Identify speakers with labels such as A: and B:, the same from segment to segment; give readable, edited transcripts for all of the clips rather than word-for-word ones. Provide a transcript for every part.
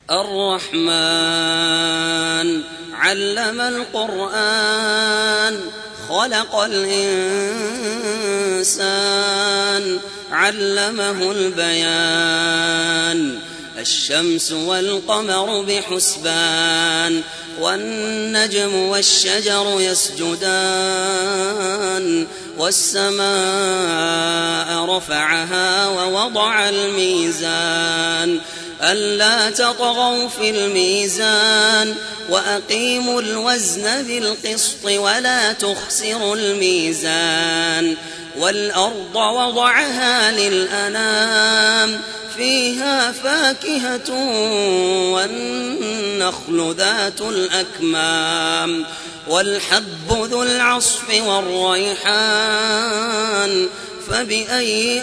A: الرحمن علم القرآن خلق الإنسان علمه البيان الشمس والقمر بحسبان والنجم والشجر يسجدان والسماء رفعها ووضع الميزان ألا تطغوا في الميزان وأقيموا الوزن بالقسط ولا تخسروا الميزان والأرض وضعها للأنام فيها فاكهة والنخل ذات الأكمام والحب ذو العصف والريحان فبأي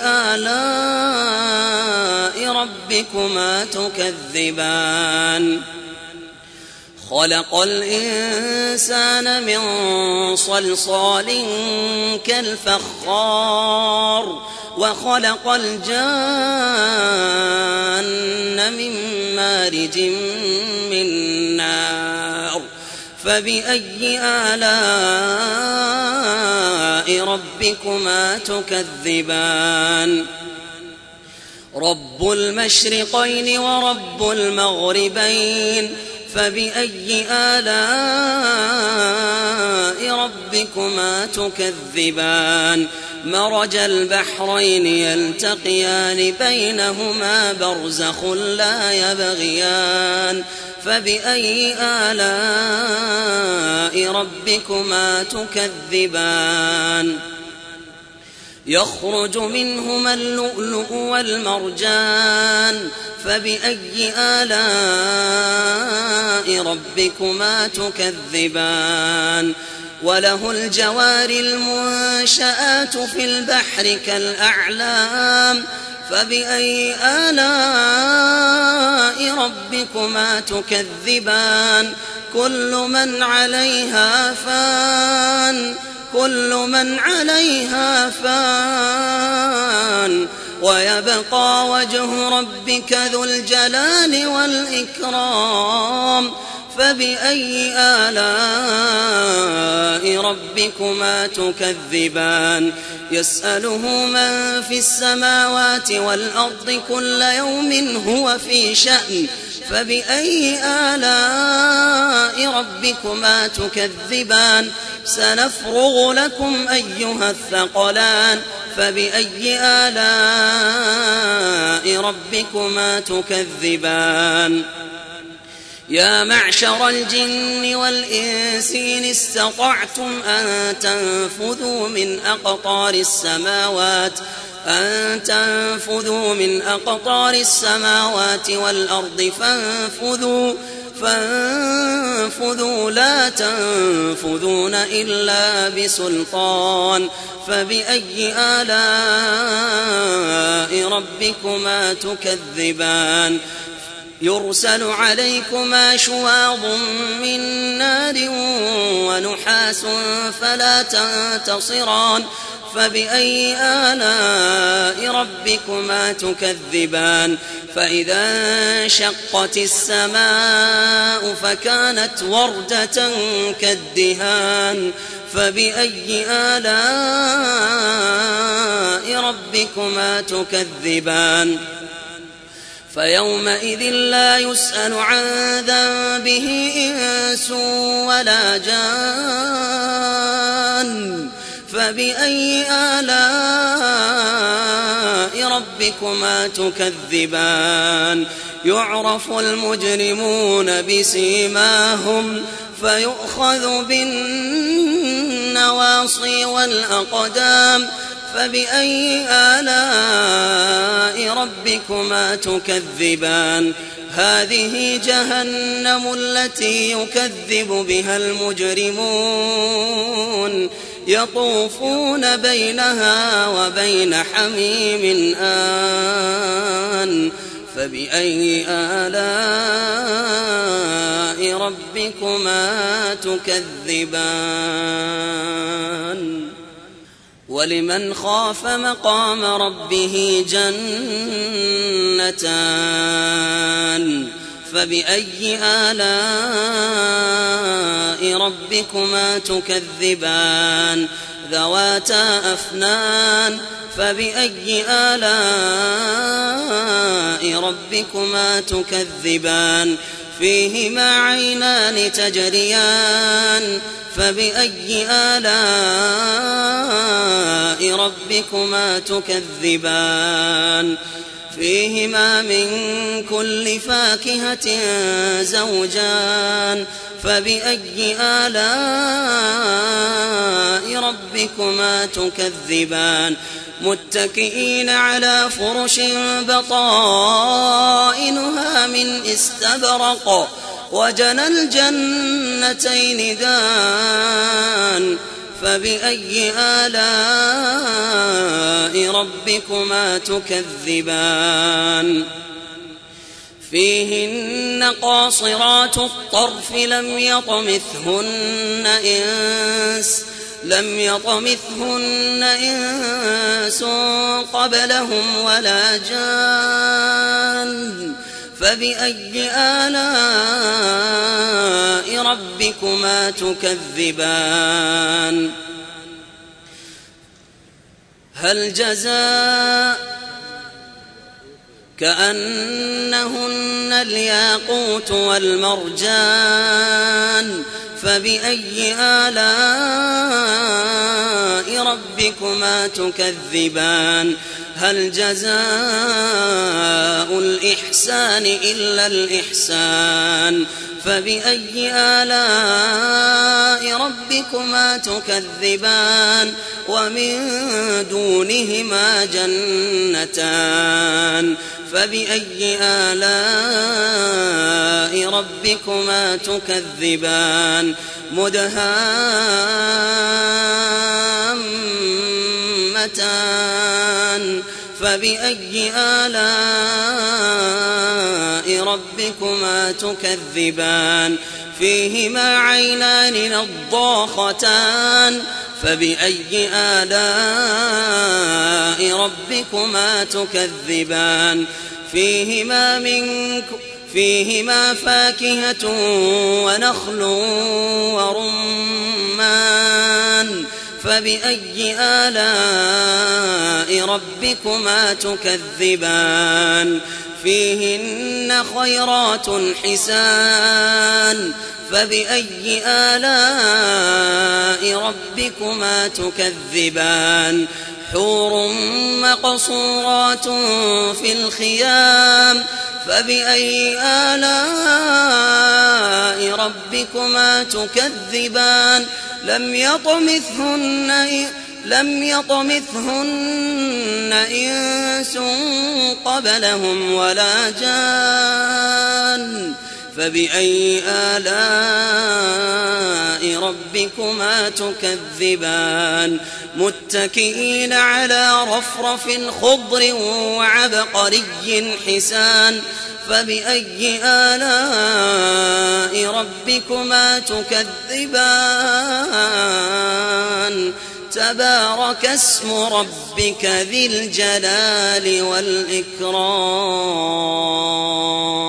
A: آلاء ربكما تكذبان خلق الإنسان من صلصال كالفخار وخلق الجان من مارج من نار فبأي آلاء ربكما تكذبان رب المشرقين ورب المغربين فبأي آلاء ربكما تكذبان مرج البحرين يلتقيان بينهما برزخ لا يبغيان فبأي آلاء ربكما تكذبان يخرج منهما اللؤلؤ والمرجان فبأي آلاء ربكما تكذبان وله الجوار المنشآت في البحر كالأعلام فبأي آلاء ربكما تكذبان كل من عليها فان ويبقى وجه ربك ذو الجلال والإكرام فبأي آلاء ربكما تكذبان يسأله من في السماوات والأرض كل يوم هو في شأن فبأي آلاء ربكما تكذبان سنفرغ لكم أيها الثقلان فبأي آلاء ربكما تكذبان يا معشر الجن والإنس إن استطعتم أن تنفذوا من أقطار السماوات والأرض فانفذوا لا تنفذون إلا بسلطان فبأي آلاء ربكما تكذبان يرسل عليكما شواظ من نار ونحاس فلا تنتصران فبأي آلاء ربكما تكذبان فإذا انشقت السماء فكانت وردة كالدهان فبأي آلاء ربكما تكذبان فيومئذ لا يسأل عن ذنبه إنس ولا جان فبأي آلاء ربكما تكذبان يعرف المجرمون بسيماهم فيؤخذ بالنواصي والأقدام فبأي آلاء ربكما تكذبان هذه جهنم التي يكذب بها المجرمون يطوفون بينها وبين حميم آن فبأي آلاء ربكما تكذبان ولمن خاف مقام ربه جنتان فبأي آلاء ربكما تكذبان ذواتا أفنان فبأي آلاء ربكما تكذبان فيهما عينان تجريان فبأي آلاء ربكما تكذبان فيهما من كل فاكهة زوجان فبأي آلاء ربكما تكذبان متكئين على فرش بطائنها من استبرق وجنى الجنتين دان فبأي آلاء ربكما تكذبان فيهن قاصرات الطرف لم يطمثهن إنس قبلهم ولا جان فبأي آلاء ربكما تكذبان هل جزاء كأنهن الياقوت والمرجان فبأي آلاء ربكما تكذبان هل جزاء الإحسان إلا الإحسان فبأي آلاء ربكما تكذبان ومن دونهما جنتان فبأي آلاء ربكما تكذبان مدهامتان فبأي آلاء ربكما تكذبان فيهما عينان نضاختان فبأي آلاء ربكما تكذبان فيهما فاكهة ونخل ورمان فبأي آلاء ربكما تكذبان فيهن خيرات حسان فبأي آلاء ربكما تكذبان حور مقصورات في الخيام فبأي آلاء ربكما تكذبان لم يطمثهن إنس قبلهم ولا جان فبأي آلاء ربكما تكذبان متكئين على رفرف خضر وعبقري حسان فبأي آلاء ربكما تكذبان تبارك اسم ربك ذي الجلال والإكرام